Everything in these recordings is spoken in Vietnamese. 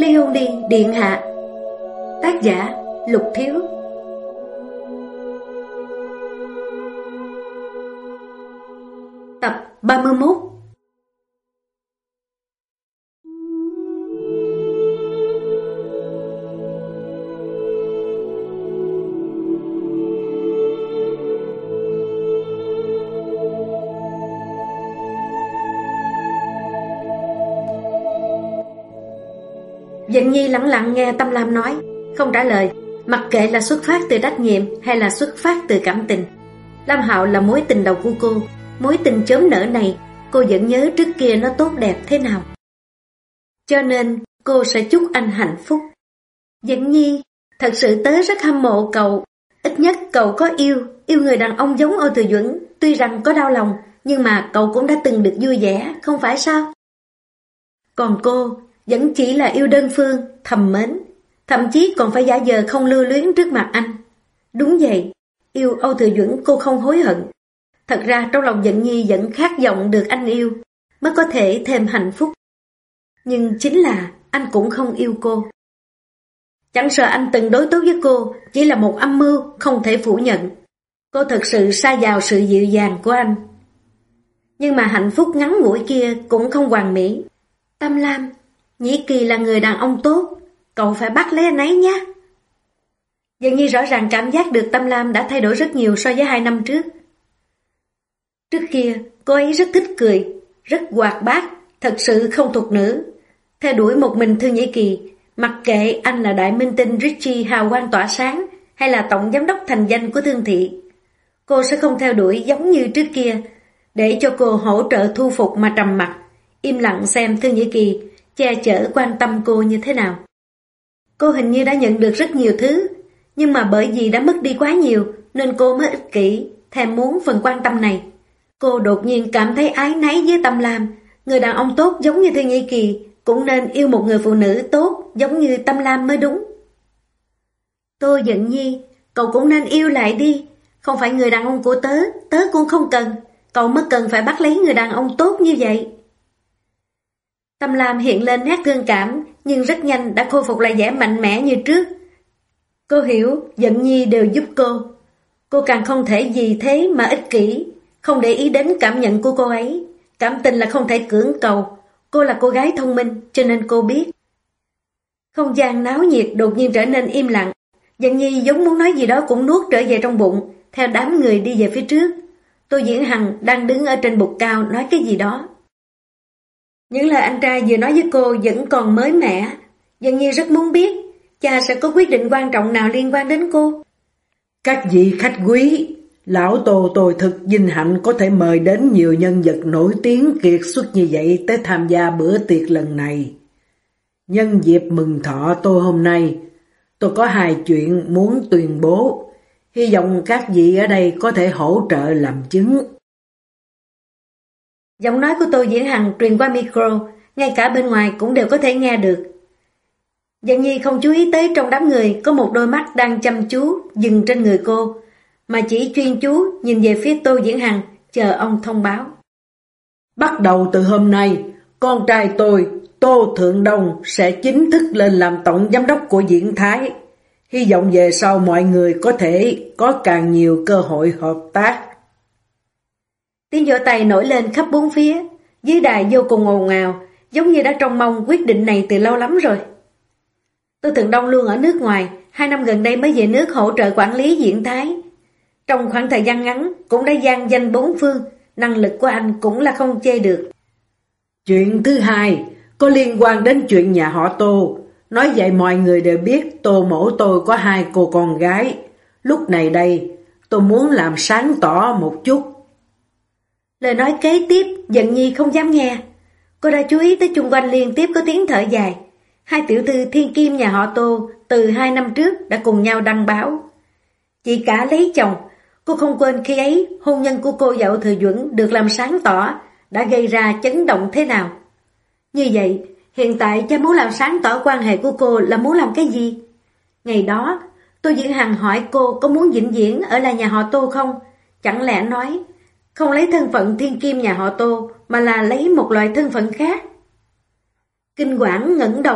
Leonie điện hạ. Tác giả Lục Thiếu. Tập 31. Dận Nhi lặng lặng nghe Tâm Lam nói, không trả lời, mặc kệ là xuất phát từ trách nhiệm hay là xuất phát từ cảm tình. Lam Hạo là mối tình đầu của cô, mối tình chớm nở này cô vẫn nhớ trước kia nó tốt đẹp thế nào. Cho nên cô sẽ chúc anh hạnh phúc. Dận Nhi, thật sự tớ rất hâm mộ cậu. Ít nhất cậu có yêu người đàn ông giống Âu Thừa Duẩn. Tuy rằng có đau lòng, nhưng mà cậu cũng đã từng được vui vẻ, không phải sao? Còn cô vẫn chỉ là yêu đơn phương, thầm mến, thậm chí còn phải giả vờ không lưu luyến trước mặt anh. Đúng vậy, yêu Âu Thừa Duẩn cô không hối hận. Thật ra trong lòng Dận Nhi vẫn khát vọng được anh yêu, mới có thể thêm hạnh phúc. Nhưng chính là anh cũng không yêu cô. Chẳng sợ anh từng đối tốt với cô, chỉ là một âm mưu không thể phủ nhận. Cô thật sự sa vào sự dịu dàng của anh. Nhưng mà hạnh phúc ngắn ngủi kia cũng không hoàn mỹ. Tâm Lam, Nhĩ Kỳ là người đàn ông tốt, cậu phải bắt lấy anh ấy nhé. Dường như rõ ràng cảm giác được Tâm Lam đã thay đổi rất nhiều so với 2 năm trước. Trước kia, cô ấy rất thích cười, rất hoạt bát, thật sự không thuộc nữ. Theo đuổi một mình Thư Nhĩ Kỳ, mặc kệ anh là đại minh tinh Richie hào quang tỏa sáng hay là tổng giám đốc thành danh của Thương Thị. Cô sẽ không theo đuổi giống như trước kia, để cho cô hỗ trợ thu phục mà trầm mặc, im lặng xem Thư Nhĩ Kỳ che chở quan tâm cô như thế nào. Cô hình như đã nhận được rất nhiều thứ, nhưng mà bởi vì đã mất đi quá nhiều nên cô mới ích kỷ, thèm muốn phần quan tâm này. Cô đột nhiên cảm thấy áy náy với Tâm Lam. Người đàn ông tốt giống như Thư Nhĩ Kỳ cũng nên yêu một người phụ nữ tốt giống như Tâm Lam mới đúng. Tô Dận Nhi, cậu cũng nên yêu lại đi. Không phải người đàn ông của tớ cũng không cần. Cậu mới cần phải bắt lấy người đàn ông tốt như vậy. Tâm Lam hiện lên nét thương cảm, nhưng rất nhanh đã khôi phục lại vẻ mạnh mẽ như trước. Cô hiểu Dận Nhi đều giúp cô. Cô càng không thể vì thế mà ích kỷ, không để ý đến cảm nhận của cô ấy. Cảm tình là không thể cưỡng cầu. Cô là cô gái thông minh, cho nên cô biết. Không gian náo nhiệt đột nhiên trở nên im lặng. Dận Nhi giống muốn nói gì đó cũng nuốt trở về trong bụng, theo đám người đi về phía trước. Tô Diễn Hằng đang đứng ở trên bục cao nói cái gì đó. Những lời anh trai vừa nói với cô vẫn còn mới mẻ. Dận Nhi rất muốn biết cha sẽ có quyết định quan trọng nào liên quan đến cô. Các vị khách quý, lão Tô tôi thật vinh hạnh có thể mời đến nhiều nhân vật nổi tiếng kiệt xuất như vậy tới tham gia bữa tiệc lần này. Nhân dịp mừng thọ tôi hôm nay, tôi có 2 chuyện muốn tuyên bố. Hy vọng các vị ở đây có thể hỗ trợ làm chứng. Giọng nói của Tô Diễn Hằng truyền qua micro, ngay cả bên ngoài cũng đều có thể nghe được. Dận Nhi không chú ý tới trong đám người có một đôi mắt đang chăm chú dừng trên người cô, mà chỉ chuyên chú nhìn về phía Tô Diễn Hằng, chờ ông thông báo. Bắt đầu từ hôm nay, con trai tôi, Tô Thượng Đông sẽ chính thức lên làm tổng giám đốc của Diễn Thái. Hy vọng về sau mọi người có thể có càng nhiều cơ hội hợp tác. Tiếng vỗ tay nổi lên khắp bốn phía, dưới đài vô cùng ồn ào, giống như đã trông mong quyết định này từ lâu lắm rồi. Tô Thượng Đông luôn ở nước ngoài, 2 năm gần đây mới về nước hỗ trợ quản lý Diễn Thái. Trong khoảng thời gian ngắn cũng đã vang danh 4 phương, năng lực của anh cũng là không chê được. Chuyện thứ hai có liên quan đến chuyện nhà họ Tô. Nói vậy mọi người đều biết Tô mẫu tôi có 2 cô con gái. Lúc này đây, tôi muốn làm sáng tỏ một chút. Lời nói kế tiếp, Dận Nhi không dám nghe. Cô đã chú ý tới chung quanh liên tiếp có tiếng thở dài. 2 tiểu thư thiên kim nhà họ Tô từ 2 năm trước đã cùng nhau đăng báo. Chị cả lấy chồng, cô không quên khi ấy hôn nhân của cô và Âu Thừa Duẩn được làm sáng tỏ đã gây ra chấn động thế nào. Như vậy, hiện tại cha muốn làm sáng tỏ quan hệ của cô là muốn làm cái gì? Ngày đó, Tô Diễn Hằng hỏi cô có muốn vĩnh viễn ở lại nhà họ Tô không? Chẳng lẽ nói, không lấy thân phận thiên kim nhà họ Tô mà là lấy một loại thân phận khác? Kinh quản ngẩng đầu,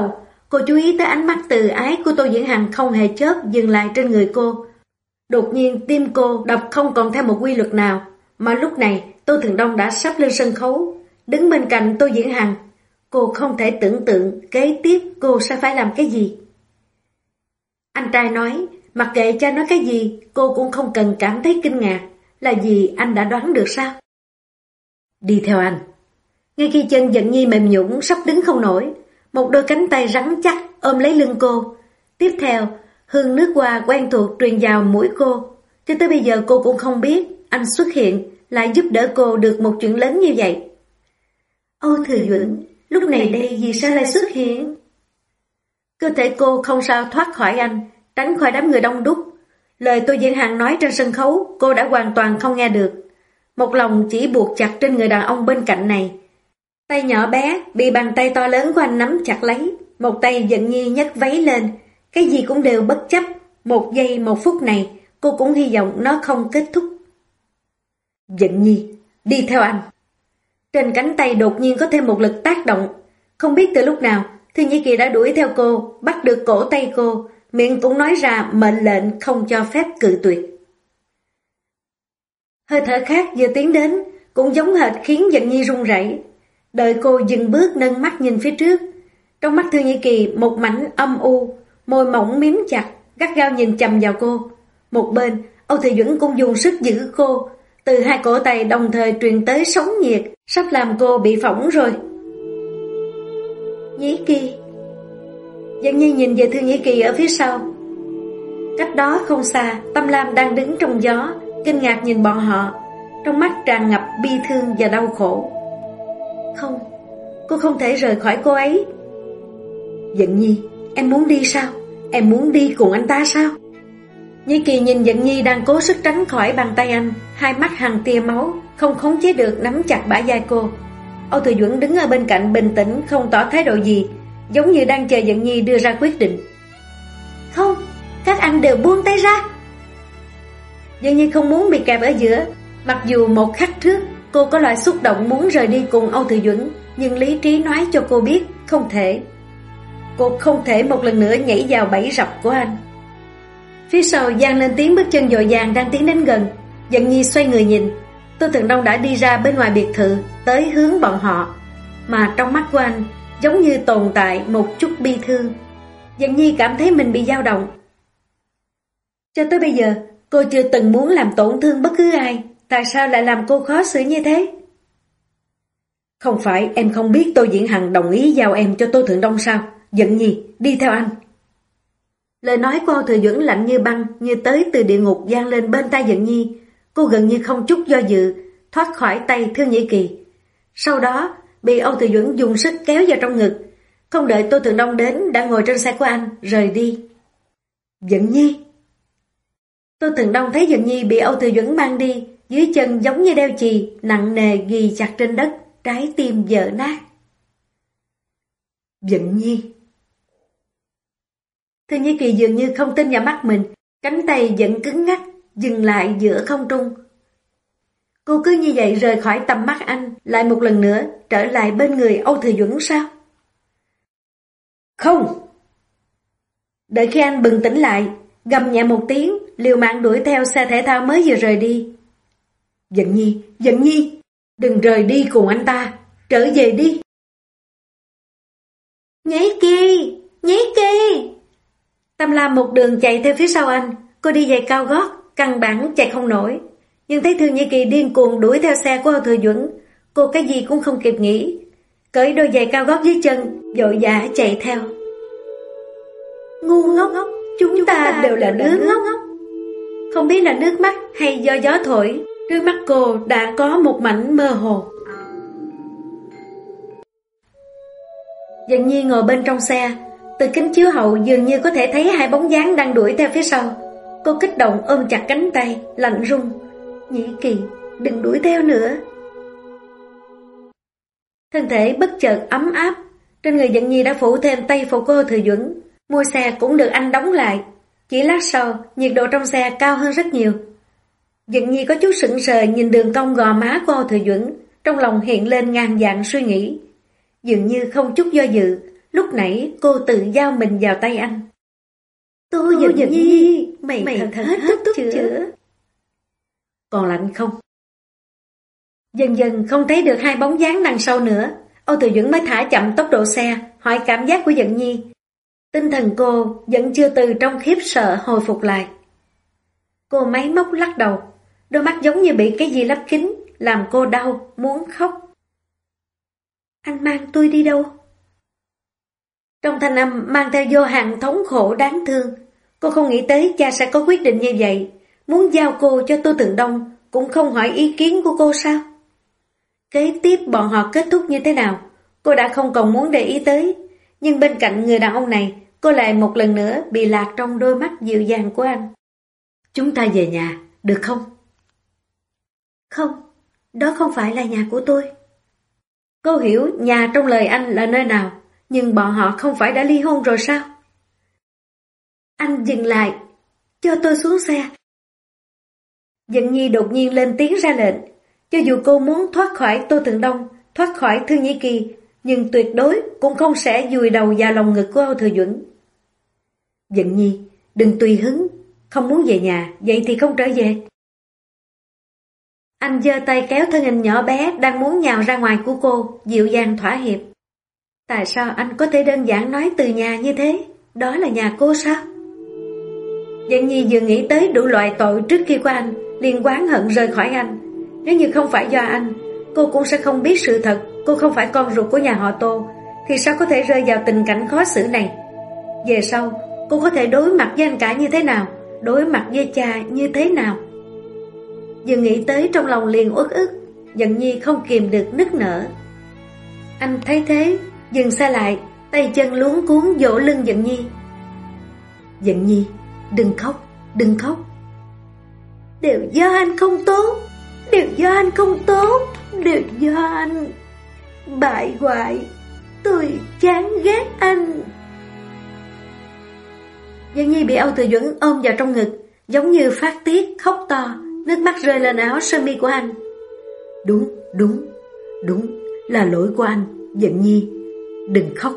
cô chú ý tới ánh mắt từ ái của Tô Diễn Hằng không hề chớp dừng lại trên người cô. Đột nhiên tim cô đập không còn theo một quy luật nào, mà lúc này Tô Thường Đông đã sắp lên sân khấu, đứng bên cạnh Tô Diễn Hằng. Cô không thể tưởng tượng kế tiếp cô sẽ phải làm cái gì. Anh trai nói, mặc kệ cha nói cái gì, cô cũng không cần cảm thấy kinh ngạc, là vì anh đã đoán được sao? Đi theo anh. Ngay khi chân Dận Nhi mềm nhũn sắp đứng không nổi, một đôi cánh tay rắn chắc ôm lấy lưng cô. Tiếp theo, hương nước hoa quen thuộc truyền vào mũi cô. Cho tới bây giờ cô cũng không biết anh xuất hiện lại giúp đỡ cô được một chuyện lớn như vậy. Âu Thừa Duẩn, lúc này đây vì sao lại xuất hiện? Cơ thể cô không sao thoát khỏi anh, tránh khỏi đám người đông đúc. Lời Tô Diễn Hằng nói trên sân khấu cô đã hoàn toàn không nghe được. Một lòng chỉ buộc chặt trên người đàn ông bên cạnh này. Tay nhỏ bé bị bàn tay to lớn của anh nắm chặt lấy. Một tay Dận Nhi nhấc váy lên. Cái gì cũng đều bất chấp. Một giây một phút này cô cũng hy vọng nó không kết thúc. Dận Nhi, đi theo anh. Trên cánh tay đột nhiên có thêm một lực tác động. Không biết từ lúc nào Thư Nhĩ Kỳ đã đuổi theo cô, bắt được cổ tay cô, miệng cũng nói ra mệnh lệnh không cho phép cự tuyệt. Hơi thở khác vừa tiến đến, cũng giống hệt khiến Dận Nhi run rẩy. Đợi cô dừng bước nâng mắt nhìn phía trước. Trong mắt Thư Nhĩ Kỳ một mảnh âm u, môi mỏng miếm chặt, gắt gao nhìn chằm vào cô. Một bên, Âu Thị Duẩn cũng dùng sức giữ cô, từ hai cổ tay đồng thời truyền tới sóng nhiệt, sắp làm cô bị phỏng rồi. Nhĩ Kỳ. Dận Nhi nhìn về Thư Nhĩ Kỳ ở phía sau. Cách đó không xa, Tâm Lam đang đứng trong gió, kinh ngạc nhìn bọn họ, trong mắt tràn ngập bi thương và đau khổ. Không, cô không thể rời khỏi cô ấy. Dận Nhi, em muốn đi sao? Em muốn đi cùng anh ta sao? Nhĩ Kỳ nhìn Dận Nhi đang cố sức tránh khỏi bàn tay anh, hai mắt hằn tia máu, không khống chế được nắm chặt bả vai cô. Âu Thừa Duẩn đứng ở bên cạnh bình tĩnh không tỏ thái độ gì, giống như đang chờ Dận Nhi đưa ra quyết định. Không, các anh đều buông tay ra. Dận Nhi không muốn bị kẹp ở giữa. Mặc dù một khắc trước cô có loại xúc động muốn rời đi cùng Âu Thừa Duẩn, nhưng lý trí nói cho cô biết không thể. Cô không thể một lần nữa nhảy vào bẫy rập của anh. Phía sau vang lên tiếng bước chân dội vàng đang tiến đến gần. Dận Nhi xoay người nhìn, Tô Thường Đông đã đi ra bên ngoài biệt thự, tới hướng bọn họ, mà trong mắt của anh giống như tồn tại một chút bi thương. Dận Nhi cảm thấy mình bị dao động. Cho tới bây giờ cô chưa từng muốn làm tổn thương bất cứ ai, tại sao lại làm cô khó xử như thế? Không phải em không biết Tô Diễn Hằng đồng ý giao em cho Tô Thượng Đông sao? Dận Nhi, đi theo anh. Lời nói của Âu Thừa Duẩn lạnh như băng, như tới từ địa ngục vang lên bên tai Dận Nhi. Cô gần như không chút do dự thoát khỏi tay Thư Nhĩ Kỳ. Sau đó bị Âu Thừa Duẩn dùng sức kéo vào trong ngực. Không đợi Tô Thượng Đông đến đã ngồi trên xe của anh, rời đi. Dận Nhi. Tô Thượng Đông thấy Dận Nhi bị Âu Thừa Duẩn mang đi, dưới chân giống như đeo chì, nặng nề ghi chặt trên đất, trái tim vỡ nát. Dận Nhi. Thư Nhĩ Kỳ dường như không tin vào mắt mình, cánh tay vẫn cứng ngắc, dừng lại giữa không trung. Cô cứ như vậy rời khỏi tầm mắt anh, lại một lần nữa trở lại bên người Âu Thừa Duẩn sao? Không! Đợi khi anh bừng tỉnh lại, gầm nhẹ một tiếng, liều mạng đuổi theo xe thể thao mới vừa rời đi. Dận Nhi, Dận Nhi, đừng rời đi cùng anh ta, trở về đi. Nhĩ Kỳ, Nhĩ Kỳ. Tâm Lam một đường chạy theo phía sau anh, cô đi giày cao gót, căn bản chạy không nổi. Nhưng thấy Thư Nhĩ Kỳ điên cuồng đuổi theo xe của Âu Thừa Duẩn, cô cái gì cũng không kịp nghĩ, cởi đôi giày cao gót dưới chân, vội vã chạy theo. Ngu ngốc, chúng ta đều là đứa ngốc. Không biết là nước mắt hay do gió thổi, trước mắt cô đã có một mảnh mơ hồ. Dận Nhi ngồi bên trong xe, từ kính chiếu hậu dường như có thể thấy hai bóng dáng đang đuổi theo phía sau. Cô kích động ôm chặt cánh tay, lạnh run. Nhĩ Kỳ, đừng đuổi theo nữa. Thân thể bất chợt ấm áp, trên người Dận Nhi đã phủ thêm tay phụ cô Thừa Duẩn, mui xe cũng được anh đóng lại. Chỉ lát sau, nhiệt độ trong xe cao hơn rất nhiều. Dận Nhi có chút sững sờ nhìn đường cong gò má của Thừa Duẩn, trong lòng hiện lên ngàn vạn suy nghĩ. Dường như không chút do dự, Lúc nãy cô tự giao mình vào tay anh. Tô Dận Nhi, mày thật hết thuốc chữa. Còn lạnh không? Dần dần không thấy được hai bóng dáng đằng sau nữa, Âu Thừa Duẩn mới thả chậm tốc độ xe, hỏi cảm giác của Dận Nhi. Tinh thần cô vẫn chưa từ trong khiếp sợ hồi phục lại. Cô máy móc lắc đầu, đôi mắt giống như bị cái gì lấp kín, làm cô đau, muốn khóc. Anh mang tôi đi đâu? Trong thanh âm mang theo vô hạn thống khổ đáng thương. Cô không nghĩ tới cha sẽ có quyết định như vậy, muốn giao cô cho Tô Tường Đông, cũng không hỏi ý kiến của cô sao? Kế tiếp bọn họ kết thúc như thế nào, cô đã không còn muốn để ý tới, nhưng bên cạnh người đàn ông này, cô lại một lần nữa bị lạc trong đôi mắt dịu dàng của anh. Chúng ta về nhà, được không? Không, đó không phải là nhà của tôi. Cô hiểu nhà trong lời anh là nơi nào, nhưng bọn họ không phải đã ly hôn rồi sao? Anh dừng lại, cho tôi xuống xe. Dận Nhi đột nhiên lên tiếng ra lệnh. Cho dù cô muốn thoát khỏi Tô Tường Đông, thoát khỏi Thư Nhĩ Kỳ, nhưng tuyệt đối cũng không sẽ vùi đầu vào lòng ngực của Âu Thừa Duẩn. Dận Nhi, đừng tùy hứng, không muốn về nhà, vậy thì không trở về. Anh giơ tay kéo thân hình nhỏ bé đang muốn nhào ra ngoài của cô, dịu dàng thỏa hiệp. Tại sao anh có thể đơn giản nói từ nhà như thế? Đó là nhà cô sao? Dận Nhi vừa nghĩ tới đủ loại tội trước kia của anh, liền oán hận rời khỏi anh. Nếu như không phải do anh, cô cũng sẽ không biết sự thật cô không phải con ruột của nhà họ Tô, thì sao có thể rơi vào tình cảnh khó xử này? Về sau, cô có thể đối mặt với anh cả như thế nào? Đối mặt với cha như thế nào? Vừa nghĩ tới trong lòng liền uất ức, Dận Nhi không kìm được nức nở. Anh thấy thế, dừng xe lại, tay chân luống cuống vỗ lưng Dận Nhi. Dận Nhi, đừng khóc, đừng khóc. Đều do anh không tốt, đều do anh không tốt, đều do anh bại hoại. Tôi chán ghét anh. Dận Nhi bị Âu Thừa Duẩn ôm vào trong ngực, giống như phát tiết, khóc to, nước mắt rơi lên áo sơ mi của anh. Đúng, là lỗi của anh, Dận Nhi, đừng khóc.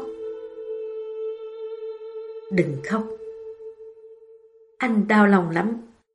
Đừng khóc. Anh đau lòng lắm.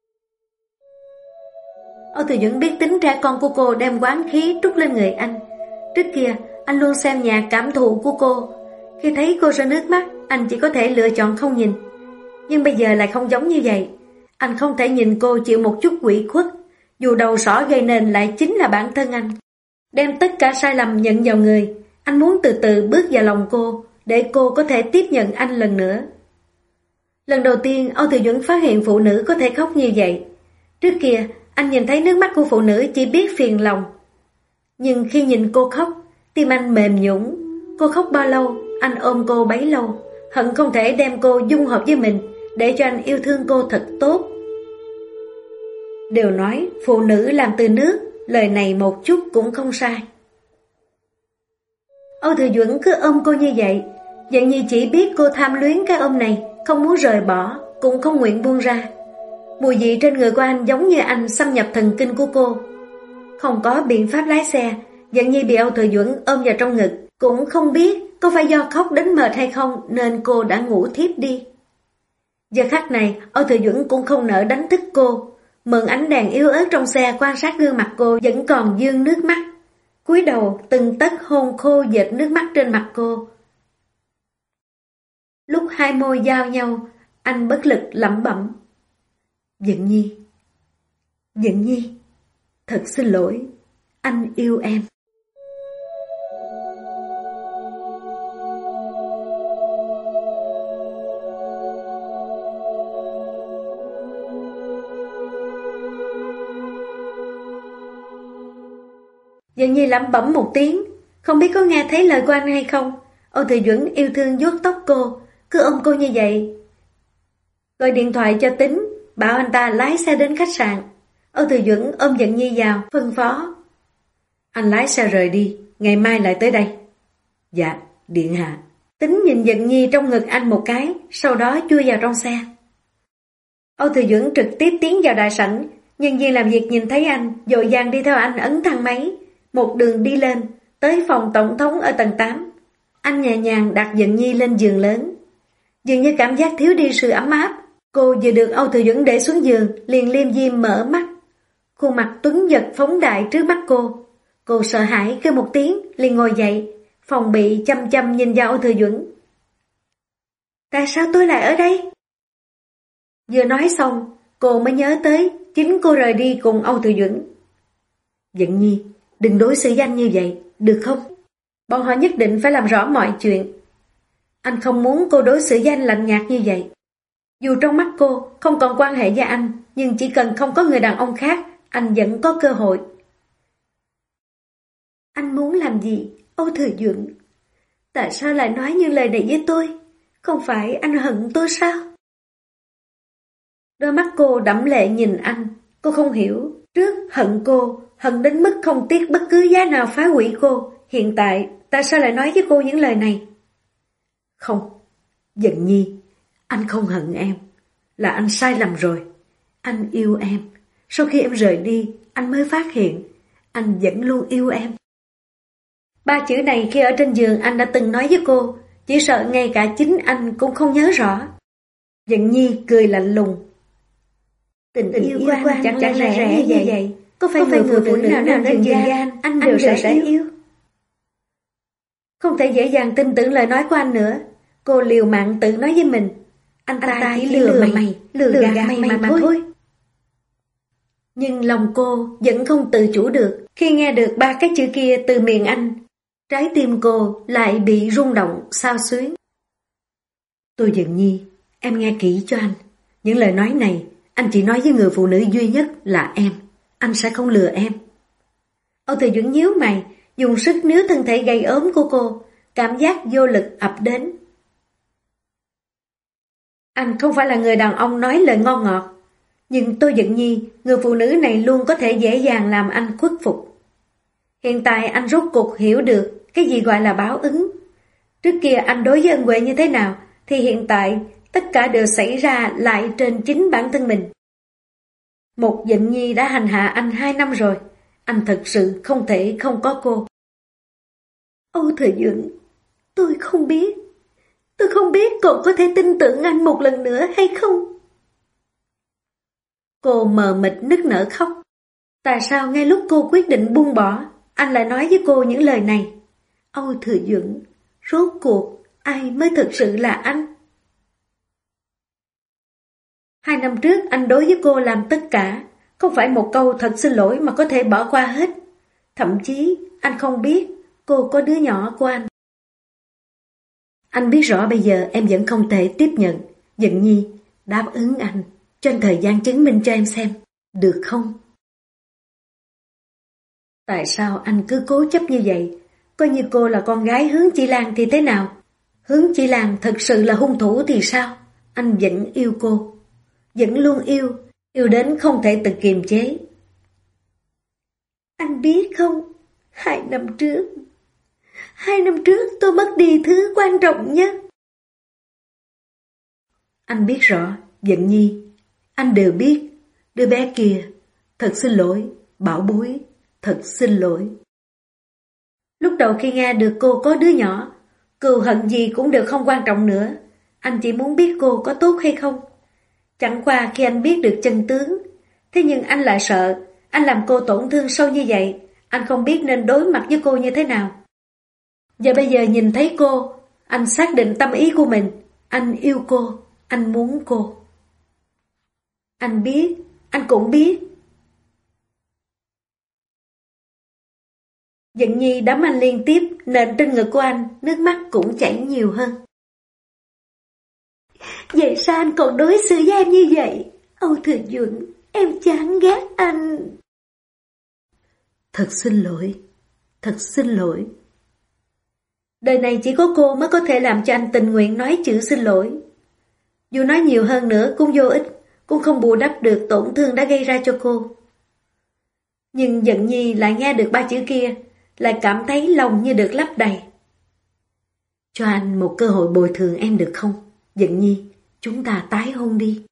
Âu Thừa Duẩn biết tính trẻ con của cô đem oán khí trút lên người anh. Trước kia, anh luôn xem nhẹ cảm thụ của cô. Khi thấy cô rơi nước mắt, anh chỉ có thể lựa chọn không nhìn. Nhưng bây giờ lại không giống như vậy. Anh không thể nhìn cô chịu một chút ủy khuất, dù đầu sỏ gây nên lại chính là bản thân anh. Đem tất cả sai lầm nhận vào người, anh muốn từ từ bước vào lòng cô, để cô có thể tiếp nhận anh lần nữa. Lần đầu tiên Âu Thừa Duẩn phát hiện phụ nữ có thể khóc như vậy. Trước kia, anh nhìn thấy nước mắt của phụ nữ chỉ biết phiền lòng. Nhưng khi nhìn cô khóc, tim anh mềm nhũn. Cô khóc bao lâu, anh ôm cô bấy lâu, hận không thể đem cô dung hợp với mình, để cho anh yêu thương cô thật tốt. Đều nói phụ nữ làm từ nước, lời này một chút cũng không sai. Âu Thừa Duẩn cứ ôm cô như vậy. Dận Nhi chỉ biết cô tham luyến cái ôm này, không muốn rời bỏ, cũng không nguyện buông ra. Mùi vị trên người của anh giống như anh xâm nhập thần kinh của cô. Không có biện pháp lái xe, Dận Nhi bị Âu Thừa Duẩn ôm vào trong ngực, cũng không biết có phải do khóc đến mệt hay không nên cô đã ngủ thiếp đi. Giờ khắc này, Âu Thừa Duẩn cũng không nỡ đánh thức cô, mượn ánh đèn yếu ớt trong xe quan sát gương mặt cô vẫn còn vương nước mắt, cúi đầu từng tấc hôn khô dệt nước mắt trên mặt cô. Lúc hai môi giao nhau, anh bất lực lẩm bẩm. Dận Nhi, Dận Nhi, thật xin lỗi, anh yêu em. Dận Nhi lẩm bẩm một tiếng, không biết có nghe thấy lời của anh hay không. Âu Thừa Duẩn yêu thương vuốt tóc cô, cứ ôm cô như vậy. Gọi điện thoại cho Tính, bảo anh ta lái xe đến khách sạn. Âu Thừa Duẩn ôm Dận Nhi vào, phân phó. Anh lái xe rời đi, ngày mai lại tới đây. Dạ, điện hạ. Tính nhìn Dận Nhi trong ngực anh một cái, sau đó chui vào trong xe. Âu Thừa Duẩn trực tiếp tiến vào đại sảnh, nhân viên làm việc nhìn thấy anh, vội vàng đi theo anh ấn thang máy, một đường đi lên, tới phòng tổng thống ở tầng 8. Anh nhẹ nhàng đặt Dận Nhi lên giường lớn. Dường như cảm giác thiếu đi sự ấm áp. Cô vừa được Âu Thừa Duẩn để xuống giường, liền liêm diêm mở mắt. Khuôn mặt tuấn giật phóng đại trước mắt cô. Cô sợ hãi kêu một tiếng, liền ngồi dậy, phòng bị chăm chăm nhìn vào Âu Thừa Duẩn. Tại sao tôi lại ở đây? Vừa nói xong, cô mới nhớ tới chính cô rời đi cùng Âu Thừa Duẩn. Dận Nhi, đừng đối xử với anh như vậy, được không? Bọn họ nhất định phải làm rõ mọi chuyện. Anh không muốn cô đối xử với anh lạnh nhạt như vậy. Dù trong mắt cô không còn quan hệ với anh, nhưng chỉ cần không có người đàn ông khác, anh vẫn có cơ hội. Anh muốn làm gì, Âu Thừa Duẩn? Tại sao lại nói những lời này với tôi? Không phải anh hận tôi sao? Đôi mắt cô đẫm lệ nhìn anh. Cô không hiểu. Trước hận cô, hận đến mức không tiếc bất cứ giá nào phá hủy cô. Hiện tại sao lại nói với cô những lời này? Không, Dận Nhi, anh không hận em. Là anh sai lầm rồi. Anh yêu em. Sau khi em rời đi, anh mới phát hiện anh vẫn luôn yêu em. Ba chữ này khi ở trên giường anh đã từng nói với cô, chỉ sợ ngay cả chính anh cũng không nhớ rõ. Dận Nhi cười lạnh lùng. Tình yêu của anh chẳng lẽ rẻ như vậy? Có phải người phụ nữ nào trên giường anh đều sẽ yêu? Không thể dễ dàng tin tưởng lời nói của anh nữa. Cô liều mạng tự nói với mình, anh ta chỉ lừa mày, lừa gạt mày mà thôi. Nhưng lòng cô vẫn không tự chủ được. Khi nghe được ba cái chữ kia từ miệng anh, trái tim cô lại bị rung động xao xuyến. Tôi Dận Nhi, em nghe kỹ cho anh. Những lời nói này anh chỉ nói với người phụ nữ duy nhất là em. Anh sẽ không lừa em. Âu Thừa Duẩn nhíu mày, dùng sức níu thân thể gầy ốm của cô. Cảm giác vô lực ập đến. Anh không phải là người đàn ông nói lời ngon ngọt. Nhưng tôi Dận Nhi, người phụ nữ này luôn có thể dễ dàng làm anh khuất phục. Hiện tại anh rốt cuộc hiểu được cái gì gọi là báo ứng. Trước kia anh đối với ân huệ như thế nào, thì hiện tại tất cả đều xảy ra lại trên chính bản thân mình. Một Dận Nhi đã hành hạ anh 2 năm rồi, anh thật sự không thể không có cô. Âu Thừa Duẩn, tôi không biết cậu có thể tin tưởng anh một lần nữa hay không? Cô mờ mịt nức nở khóc. Tại sao ngay lúc cô quyết định buông bỏ, anh lại nói với cô những lời này? Âu Thừa Duẩn, rốt cuộc ai mới thực sự là anh? 2 năm trước anh đối với cô làm tất cả, không phải một câu thật xin lỗi mà có thể bỏ qua hết. Thậm chí anh không biết cô có đứa nhỏ của anh. Anh biết rõ bây giờ em vẫn không thể tiếp nhận. Dận Nhi, đáp ứng anh, cho anh thời gian chứng minh cho em xem, được không? Tại sao anh cứ cố chấp như vậy? Coi như cô là con gái Hướng Chi Lan thì thế nào? Hướng Chi Lan thật sự là hung thủ thì sao? Anh vẫn yêu cô, vẫn luôn yêu đến không thể tự kiềm chế. Anh biết không, 2 năm trước tôi mất đi thứ quan trọng nhất. Anh biết rõ, Dận Nhi, anh đều biết. Đứa bé kia, thật xin lỗi, bảo bối, thật xin lỗi. Lúc đầu khi nghe được cô có đứa nhỏ, cừu hận gì cũng đều không quan trọng nữa. Anh chỉ muốn biết cô có tốt hay không. Chẳng qua khi anh biết được chân tướng, thế nhưng anh lại sợ, anh làm cô tổn thương sâu như vậy, anh không biết nên đối mặt với cô như thế nào. Và bây giờ nhìn thấy cô, anh xác định tâm ý của mình, anh yêu cô, anh muốn cô. Anh biết, anh cũng biết. Dận Nhi đấm anh liên tiếp, nện trên ngực của anh, nước mắt cũng chảy nhiều hơn. Vậy sao anh còn đối xử với em như vậy? Âu Thừa Duẩn, em chán ghét anh. Thật xin lỗi. Đời này chỉ có cô mới có thể làm cho anh tình nguyện nói chữ xin lỗi. Dù nói nhiều hơn nữa cũng vô ích, cũng không bù đắp được tổn thương đã gây ra cho cô. Nhưng Dận Nhi lại nghe được 3 chữ kia, lại cảm thấy lòng như được lấp đầy. Cho anh một cơ hội bồi thường em được không? Dận Nhi, chúng ta tái hôn đi.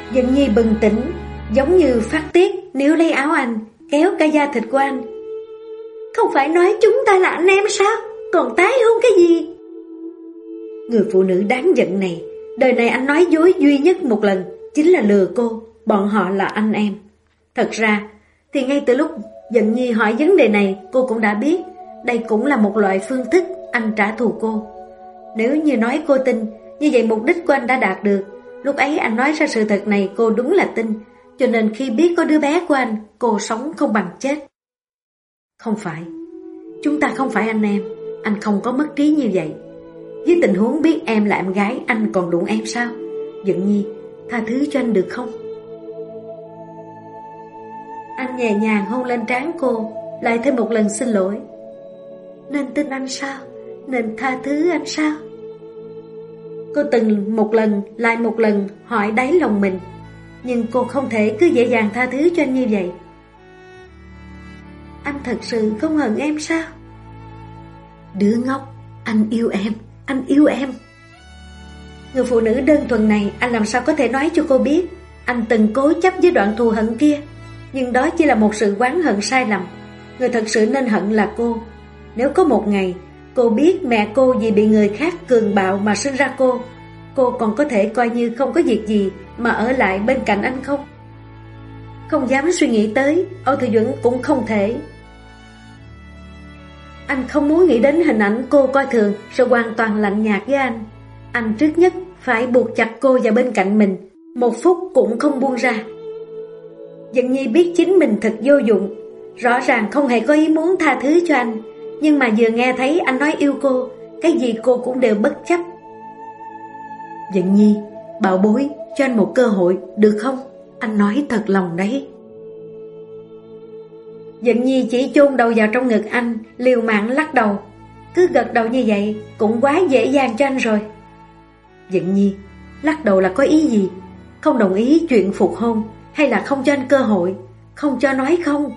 Dận Nhi bừng tỉnh, giống như phát tiết, níu lấy áo anh, kéo cả da thịt của anh. Không phải nói chúng ta là anh em sao? Còn tái hôn cái gì? Người phụ nữ đáng giận này, đời này anh nói dối duy nhất một lần, chính là lừa cô, bọn họ là anh em. Thật ra, thì ngay từ lúc Dận Nhi hỏi vấn đề này, cô cũng đã biết, đây cũng là một loại phương thức anh trả thù cô. Nếu như nói cô tin, như vậy mục đích của anh đã đạt được. Lúc ấy anh nói ra sự thật này cô đúng là tin, cho nên khi biết có đứa bé của anh, cô sống không bằng chết. Không phải, chúng ta không phải anh em, anh không có mất trí như vậy. Với tình huống biết em là em gái, anh còn đụng em sao? Dận Nhi, tha thứ cho anh được không? Anh nhẹ nhàng hôn lên trán cô, lại thêm một lần xin lỗi. Nên tin anh sao? Nên tha thứ anh sao? Cô từng một lần lại một lần hỏi đáy lòng mình, nhưng cô không thể cứ dễ dàng tha thứ cho anh như vậy. Anh thật sự không hận em sao? Đứa ngốc, anh yêu em, anh yêu em. Người phụ nữ đơn thuần này anh làm sao có thể nói cho cô biết. Anh từng cố chấp với đoạn thù hận kia, nhưng đó chỉ là một sự oán hận sai lầm. Người thật sự nên hận là cô. Nếu có một ngày cô biết mẹ cô vì bị người khác cường bạo mà sinh ra cô còn có thể coi như không có việc gì mà ở lại bên cạnh anh không? Không dám suy nghĩ tới, Âu Thư Duẩn cũng không thể. Anh không muốn nghĩ đến hình ảnh cô coi thường rồi hoàn toàn lạnh nhạt với anh. Anh trước nhất phải buộc chặt cô vào bên cạnh mình, một phút cũng không buông ra. Dận Nhi biết chính mình thật vô dụng, rõ ràng không hề có ý muốn tha thứ cho anh, nhưng mà vừa nghe thấy anh nói yêu cô, cái gì cô cũng đều bất chấp. Dận Nhi, bảo bối, cho anh một cơ hội, được không? Anh nói thật lòng đấy. Dận Nhi chỉ chôn đầu vào trong ngực anh, liều mạng lắc đầu. Cứ gật đầu như vậy cũng quá dễ dàng cho anh rồi. Dận Nhi, lắc đầu là có ý gì? Không đồng ý chuyện phục hôn, hay là không cho anh cơ hội, không cho nói không?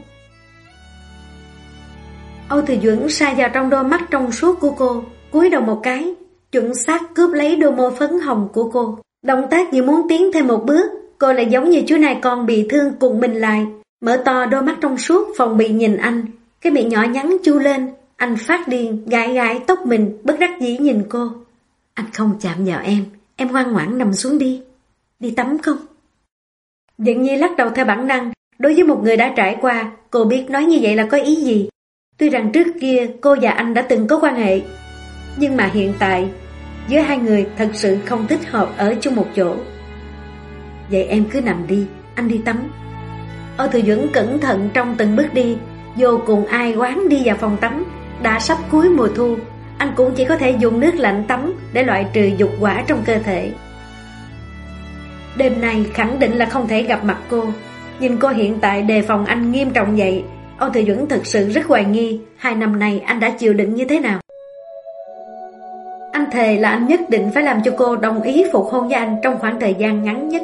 Âu Thư Duẩn sa vào trong đôi mắt trong suốt của cô, cúi đầu một cái, chuẩn xác cướp lấy đôi môi phấn hồng của cô. Động tác như muốn tiến thêm một bước, cô lại giống như chú nai con bị thương cùng mình lại, mở to đôi mắt trong suốt phòng bị nhìn anh, cái miệng nhỏ nhắn chu lên. Anh phát điên, gãi gãi tóc mình, bất đắc dĩ nhìn cô. Anh không chạm vào em ngoan ngoãn nằm xuống đi. Đi tắm không? Dận Nhi lắc đầu theo bản năng. Đối với một người đã trải qua, cô biết nói như vậy là có ý gì. Tuy rằng trước kia cô và anh đã từng có quan hệ, nhưng mà hiện tại giữa hai người thật sự không thích hợp ở chung một chỗ. Vậy em cứ nằm đi, anh đi tắm. Âu Thư Duẩn cẩn thận trong từng bước đi, vô cùng ai oán đi vào phòng tắm. Đã sắp cuối mùa thu, anh cũng chỉ có thể dùng nước lạnh tắm để loại trừ dục hỏa trong cơ thể. Đêm nay khẳng định là không thể gặp mặt cô. Nhìn cô hiện tại đề phòng anh nghiêm trọng vậy, Âu Thư Duẩn thực sự rất hoài nghi 2 năm nay anh đã chịu đựng như thế nào. Anh thề là anh nhất định phải làm cho cô đồng ý phục hôn với anh trong khoảng thời gian ngắn nhất.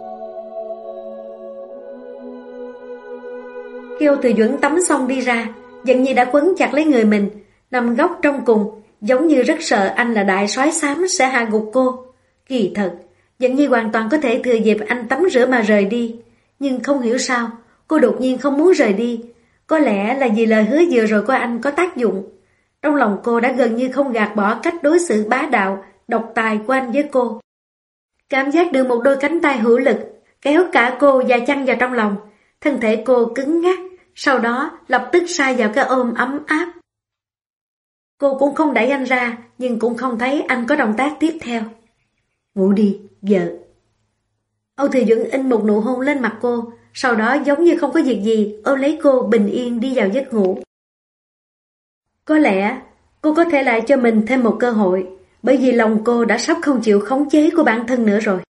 Khi Âu Thư Duẩn tắm xong đi ra, Dận Nhi đã quấn chặt lấy người mình, nằm góc trong cùng, giống như rất sợ anh là đại soái xám sẽ hạ gục cô. Kỳ thật, Dận Nhi hoàn toàn có thể thừa dịp anh tắm rửa mà rời đi, nhưng không hiểu sao cô đột nhiên không muốn rời đi. Có lẽ là vì lời hứa vừa rồi của anh có tác dụng. Trong lòng cô đã gần như không gạt bỏ cách đối xử bá đạo, độc tài của anh với cô. Cảm giác được một đôi cánh tay hữu lực kéo cả cô và chăn vào trong lòng. Thân thể cô cứng ngắc, sau đó lập tức sa vào cái ôm ấm áp. Cô cũng không đẩy anh ra, nhưng cũng không thấy anh có động tác tiếp theo. Ngủ đi, vợ. Âu Thư Duẩn in một nụ hôn lên mặt cô, sau đó giống như không có việc gì ôm lấy cô bình yên đi vào giấc ngủ. Có lẽ cô có thể lại cho mình thêm một cơ hội, bởi vì lòng cô đã sắp không chịu khống chế của bản thân nữa rồi.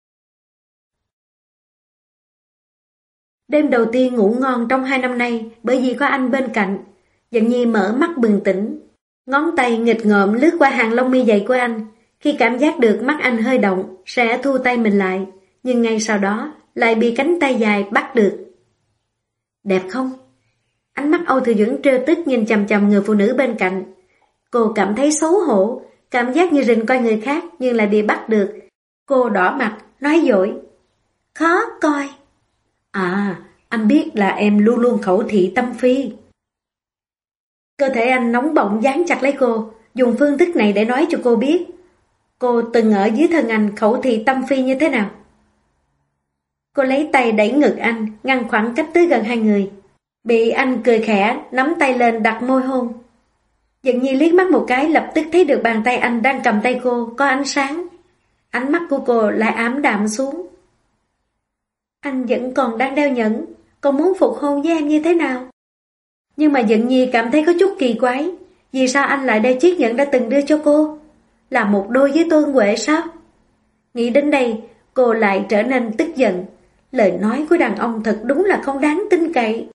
Đêm đầu tiên ngủ ngon trong 2 năm nay, bởi vì có anh bên cạnh, Dận Nhi mở mắt bừng tỉnh. Ngón tay nghịch ngợm lướt qua hàng lông mi dày của anh. Khi cảm giác được mắt anh hơi động, sẽ thu tay mình lại, nhưng ngay sau đó lại bị cánh tay dài bắt được. Đẹp không? Ánh mắt Âu Thư Duẩn trêu tức nhìn chằm chằm người phụ nữ bên cạnh. Cô cảm thấy xấu hổ, cảm giác như rình coi người khác nhưng lại bị bắt được. Cô đỏ mặt, nói dối. Khó coi. À, anh biết là em luôn luôn khẩu thị tâm phi. Cơ thể anh nóng bỏng dán chặt lấy cô, dùng phương thức này để nói cho cô biết cô từng ở dưới thân anh khẩu thị tâm phi như thế nào. Cô lấy tay đẩy ngực anh, ngăn khoảng cách tới gần hai người. Bị anh cười khẽ, nắm tay lên đặt môi hôn. Dận Nhi liếc mắt một cái lập tức thấy được bàn tay anh đang cầm tay cô, có ánh sáng. Ánh mắt của cô lại ảm đạm xuống. Anh vẫn còn đang đeo nhẫn, còn muốn phục hôn với em như thế nào? Nhưng mà Dận Nhi cảm thấy có chút kỳ quái. Vì sao anh lại đeo chiếc nhẫn đã từng đưa cho cô? Là một đôi với Tôn Huệ sao? Nghĩ đến đây, cô lại trở nên tức giận. Lời nói của đàn ông thật đúng là không đáng tin cậy.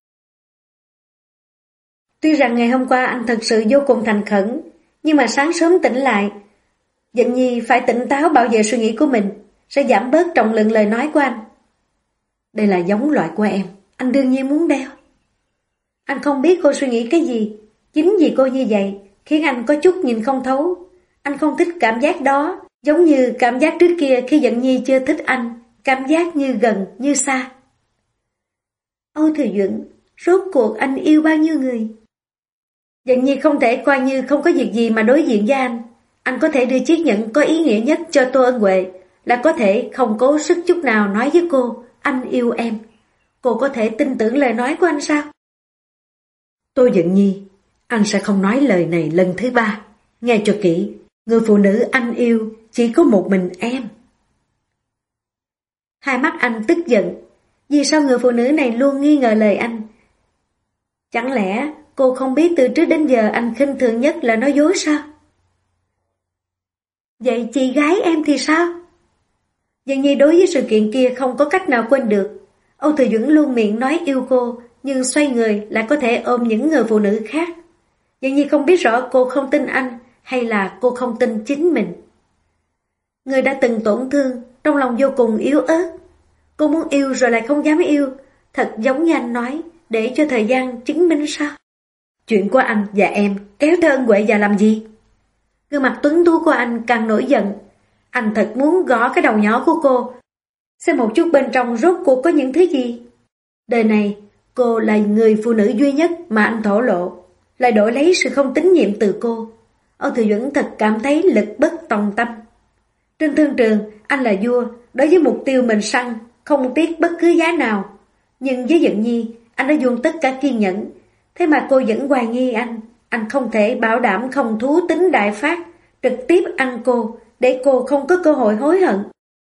Tuy rằng ngày hôm qua anh thật sự vô cùng thành khẩn, nhưng mà sáng sớm tỉnh lại, Dận Nhi phải tỉnh táo bảo vệ suy nghĩ của mình, sẽ giảm bớt trọng lượng lời nói của anh. Đây là giống loại của em, anh đương nhiên muốn đeo. Anh không biết cô suy nghĩ cái gì, chính vì cô như vậy, khiến anh có chút nhìn không thấu. Anh không thích cảm giác đó, giống như cảm giác trước kia khi Dận Nhi chưa thích anh, cảm giác như gần, như xa. Âu Thừa Duẩn, rốt cuộc anh yêu bao nhiêu người? Dận Nhi không thể coi như không có việc gì mà đối diện với anh. Anh có thể đưa chiếc nhẫn có ý nghĩa nhất cho Tô Ân Huệ, là có thể không cố sức chút nào nói với cô, anh yêu em. Cô có thể tin tưởng lời nói của anh sao? Tô Dận Nhi, anh sẽ không nói lời này lần thứ ba. Nghe cho kỹ, người phụ nữ anh yêu chỉ có một mình em. Hai mắt anh tức giận. Vì sao người phụ nữ này luôn nghi ngờ lời anh? Chẳng lẽ cô không biết từ trước đến giờ anh khinh thường nhất là nói dối sao? Vậy chị gái em thì sao? Dường như đối với sự kiện kia không có cách nào quên được. Âu Thừa Duẩn luôn miệng nói yêu cô, nhưng xoay người lại có thể ôm những người phụ nữ khác. Dường như không biết rõ cô không tin anh hay là cô không tin chính mình. Người đã từng tổn thương, trong lòng vô cùng yếu ớt. Cô muốn yêu rồi lại không dám yêu, thật giống như anh nói, để cho thời gian chứng minh sao? Chuyện của anh và em kéo theo Ân Huệ vào làm gì? Gương mặt tuấn tú của anh càng nổi giận. Anh thật muốn gõ cái đầu nhỏ của cô, xem một chút bên trong rốt cuộc có những thứ gì. Đời này, cô là người phụ nữ duy nhất mà anh thổ lộ, lại đổi lấy sự không tín nhiệm từ cô. Âu Thừa Duẩn thật cảm thấy lực bất tòng tâm. Trên thương trường, anh là vua, đối với mục tiêu mình săn, không tiếc bất cứ giá nào. Nhưng với Dận Nhi, anh đã dùng tất cả kiên nhẫn. Thế mà cô vẫn hoài nghi anh không thể bảo đảm không thú tính đại phát, trực tiếp ăn cô, để cô không có cơ hội hối hận.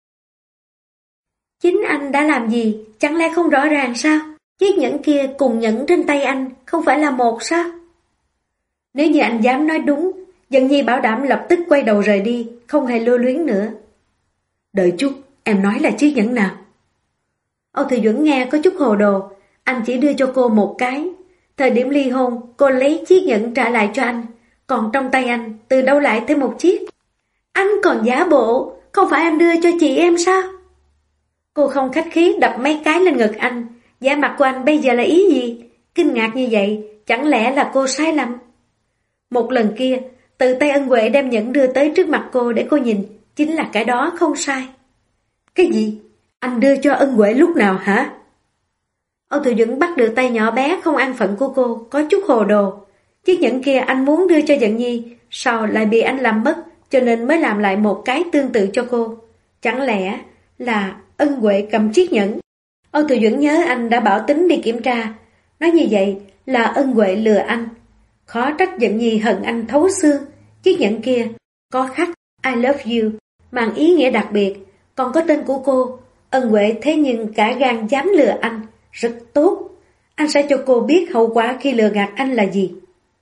Chính anh đã làm gì, chẳng lẽ không rõ ràng sao? Chiếc nhẫn kia cùng nhẫn trên tay anh, không phải là một sao? Nếu như anh dám nói đúng, Dận Nhi bảo đảm lập tức quay đầu rời đi, không hề lưu luyến nữa. Đợi chút, em nói là chiếc nhẫn nào? Âu Thừa Duẩn nghe có chút hồ đồ, anh chỉ đưa cho cô một cái. Thời điểm ly hôn, cô lấy chiếc nhẫn trả lại cho anh, còn trong tay anh, từ đâu lại thêm một chiếc? Anh còn giả bộ, không phải anh đưa cho chị em sao? Cô không khách khí đập mấy cái lên ngực anh, vẻ mặt của anh bây giờ là ý gì? Kinh ngạc như vậy, chẳng lẽ là cô sai lầm? Một lần kia, tự tay Ân Huệ đem nhẫn đưa tới trước mặt cô để cô nhìn, chính là cái đó không sai. Cái gì? Anh đưa cho Ân Huệ lúc nào hả? Âu Thừa Duẩn bắt được tay nhỏ bé không an phận của cô, có chút hồ đồ. Chiếc nhẫn kia anh muốn đưa cho Dận Nhi, sau lại bị anh làm mất, cho nên mới làm lại một cái tương tự cho cô. Chẳng lẽ là Ân Huệ cầm chiếc nhẫn? Âu Thừa Duẩn nhớ anh đã bảo Tính đi kiểm tra, nói như vậy là Ân Huệ lừa anh. Khó trách Dận Nhi hận anh thấu xương. Chiếc nhẫn kia có khắc I love you, mang ý nghĩa đặc biệt, còn có tên của cô. Ân Huệ thế nhưng cả gan dám lừa anh, rất tốt. Anh sẽ cho cô biết hậu quả khi lừa gạt anh là gì.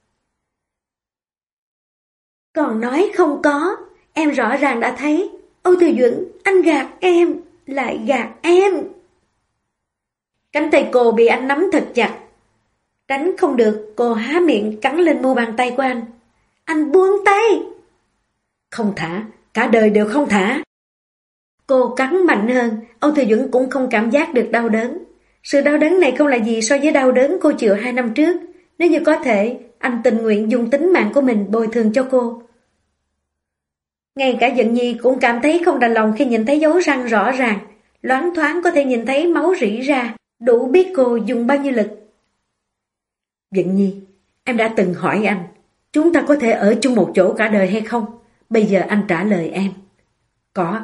Còn nói không có, em rõ ràng đã thấy. Âu Thừa Duẩn, anh gạt em, lại gạt em. Cánh tay cô bị anh nắm thật chặt. Tránh không được, cô há miệng cắn lên mu bàn tay của anh. Anh buông tay. Không thả, cả đời đều không thả. Cô cắn mạnh hơn, Âu Thừa Duẩn cũng không cảm giác được đau đớn. Sự đau đớn này không là gì so với đau đớn cô chịu 2 năm trước. Nếu như có thể, anh tình nguyện dùng tính mạng của mình bồi thường cho cô. Ngay cả Dận Nhi cũng cảm thấy không đành lòng khi nhìn thấy dấu răng rõ ràng, loáng thoáng có thể nhìn thấy máu rỉ ra, đủ biết cô dùng bao nhiêu lực. Dận Nhi, em đã từng hỏi anh, chúng ta có thể ở chung một chỗ cả đời hay không? Bây giờ anh trả lời em. Có.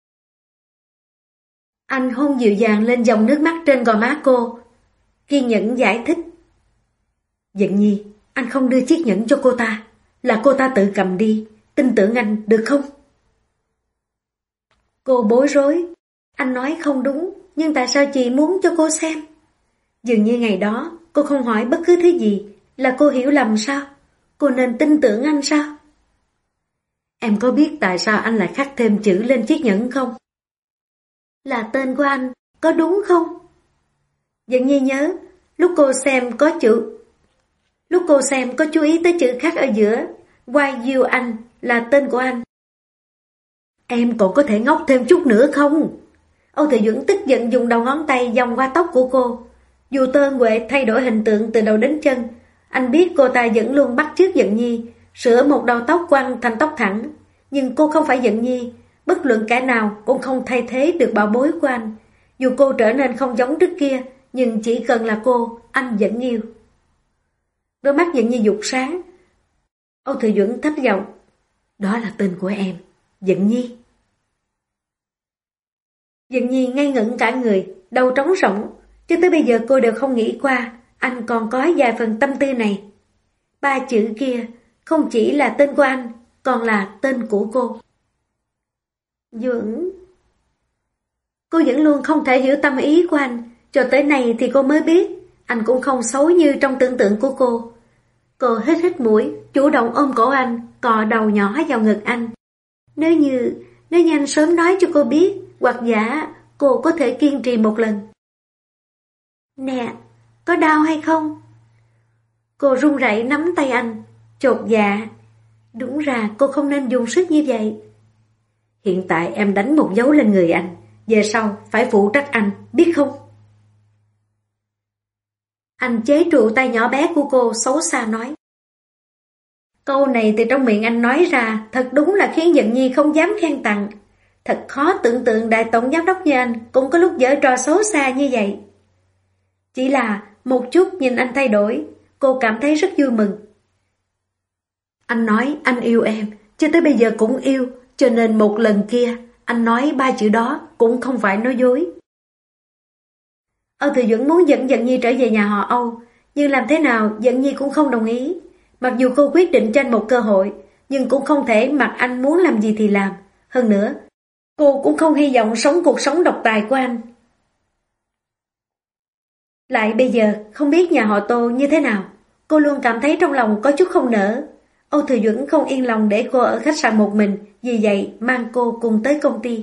Anh hôn dịu dàng lên dòng nước mắt trên gò má cô, kiên nhẫn giải thích. Dận Nhi, anh không đưa chiếc nhẫn cho cô ta, là cô ta tự cầm đi, tin tưởng anh được không? Cô bối rối, anh nói không đúng, nhưng tại sao chị muốn cho cô xem? Dường như ngày đó cô không hỏi bất cứ thứ gì, là cô hiểu lầm sao? Cô nên tin tưởng anh sao? Em có biết tại sao anh lại khắc thêm chữ lên chiếc nhẫn không? Là tên của anh, có đúng không? Dận Nhi nhớ, lúc cô xem có chú ý tới chữ khắc ở giữa, Why You Anh là tên của anh. Em còn có thể ngốc thêm chút nữa không? Âu Thị Duẩn tức giận dùng đầu ngón tay vòng qua tóc của cô. Dù Tôn Huệ thay đổi hình tượng từ đầu đến chân, anh biết cô ta vẫn luôn bắt chước Dận Nhi, sửa một đầu tóc quăn thành tóc thẳng. Nhưng cô không phải Dận Nhi, bất luận kẻ nào cũng không thay thế được bảo bối của anh. Dù cô trở nên không giống trước kia, nhưng chỉ cần là cô, anh vẫn yêu. Đôi mắt Dận Nhi dục sáng. Âu Thị Duẩn thấp giọng, đó là tên của em, Dận Nhi. Dận Nhi ngây ngẩn cả người, đầu trống rỗng. Cho tới bây giờ cô đều không nghĩ qua anh còn có vài phần tâm tư này. 3 chữ kia không chỉ là tên của anh, còn là tên của cô. Duẩn. Cô vẫn luôn không thể hiểu tâm ý của anh. Cho tới nay thì cô mới biết anh cũng không xấu như trong tưởng tượng của cô. Cô hít hít mũi, chủ động ôm cổ anh, cọ đầu nhỏ vào ngực anh. Nếu như anh sớm nói cho cô biết, hoặc giả cô có thể kiên trì một lần. Nè, có đau hay không? Cô run rẩy nắm tay anh, chột dạ. Đúng ra cô không nên dùng sức như vậy. Hiện tại em đánh một dấu lên người anh, về sau phải phụ trách anh, biết không? Anh chế trụ tay nhỏ bé của cô xấu xa nói. Câu này từ trong miệng anh nói ra thật đúng là khiến Dận Nhi không dám khen tặng. Thật khó tưởng tượng đại tổng giám đốc như anh cũng có lúc giở trò xấu xa như vậy. Chỉ là một chút nhìn anh thay đổi, cô cảm thấy rất vui mừng. Anh nói anh yêu em, cho tới bây giờ cũng yêu, cho nên một lần kia anh nói 3 chữ đó cũng không phải nói dối. Âu Thị Duẩn muốn dẫn Dận Nhi trở về nhà họ Âu, nhưng làm thế nào Dận Nhi cũng không đồng ý. Mặc dù cô quyết định cho anh một cơ hội, nhưng cũng không thể mặc anh muốn làm gì thì làm. Hơn nữa, cô cũng không hy vọng sống cuộc sống độc tài của anh. Lại bây giờ không biết nhà họ Tô như thế nào, cô luôn cảm thấy trong lòng có chút không nỡ. Âu Thị Duẩn không yên lòng để cô ở khách sạn một mình, vì vậy mang cô cùng tới công ty.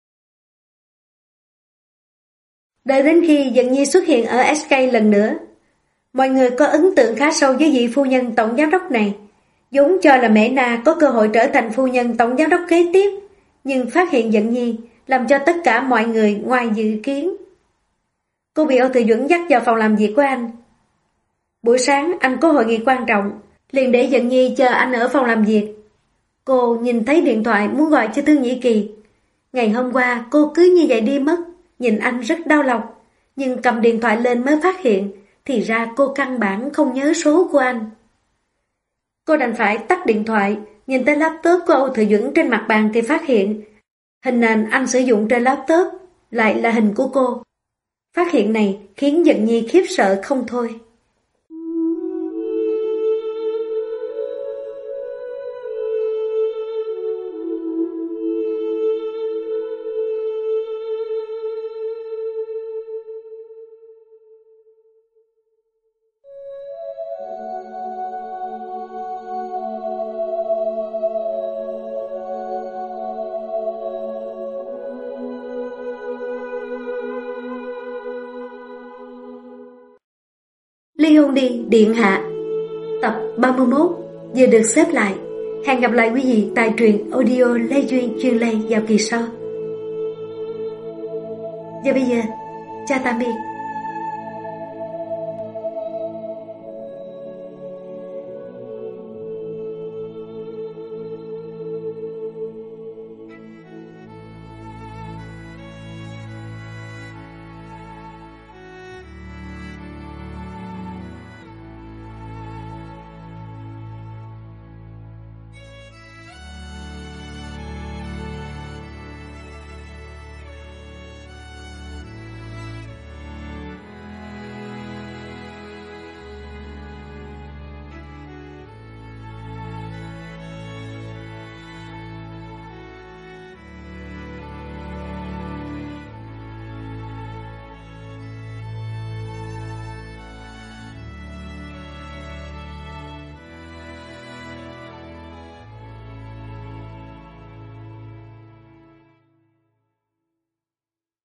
Đợi đến khi Dận Nhi xuất hiện ở SK lần nữa, mọi người có ấn tượng khá sâu với vị phu nhân tổng giám đốc này. Vốn cho là Mễ Na có cơ hội trở thành phu nhân tổng giám đốc kế tiếp, nhưng phát hiện Dận Nhi làm cho tất cả mọi người ngoài dự kiến. Cô bị Âu Thị Duẩn dắt vào phòng làm việc của anh. Buổi sáng anh có hội nghị quan trọng, liền để Dận Nhi chờ anh ở phòng làm việc. Cô nhìn thấy điện thoại muốn gọi cho Thương Nhĩ Kỳ. Ngày hôm qua cô cứ như vậy đi mất, nhìn anh rất đau lòng, nhưng cầm điện thoại lên mới phát hiện, thì ra cô căn bản không nhớ số của anh. Cô đành phải tắt điện thoại, nhìn tới laptop của Âu Thị Duẩn trên mặt bàn thì phát hiện hình nền anh sử dụng trên laptop lại là hình của cô. Phát hiện này khiến Dận Nhi khiếp sợ không thôi. Ly hôn đi, điện hạ. Tập 31 vừa được xếp lại. Hẹn gặp lại quý vị tại truyện audio Lê Duyên chuyên Lê vào kỳ sau. Và bây giờ, chào tạm biệt.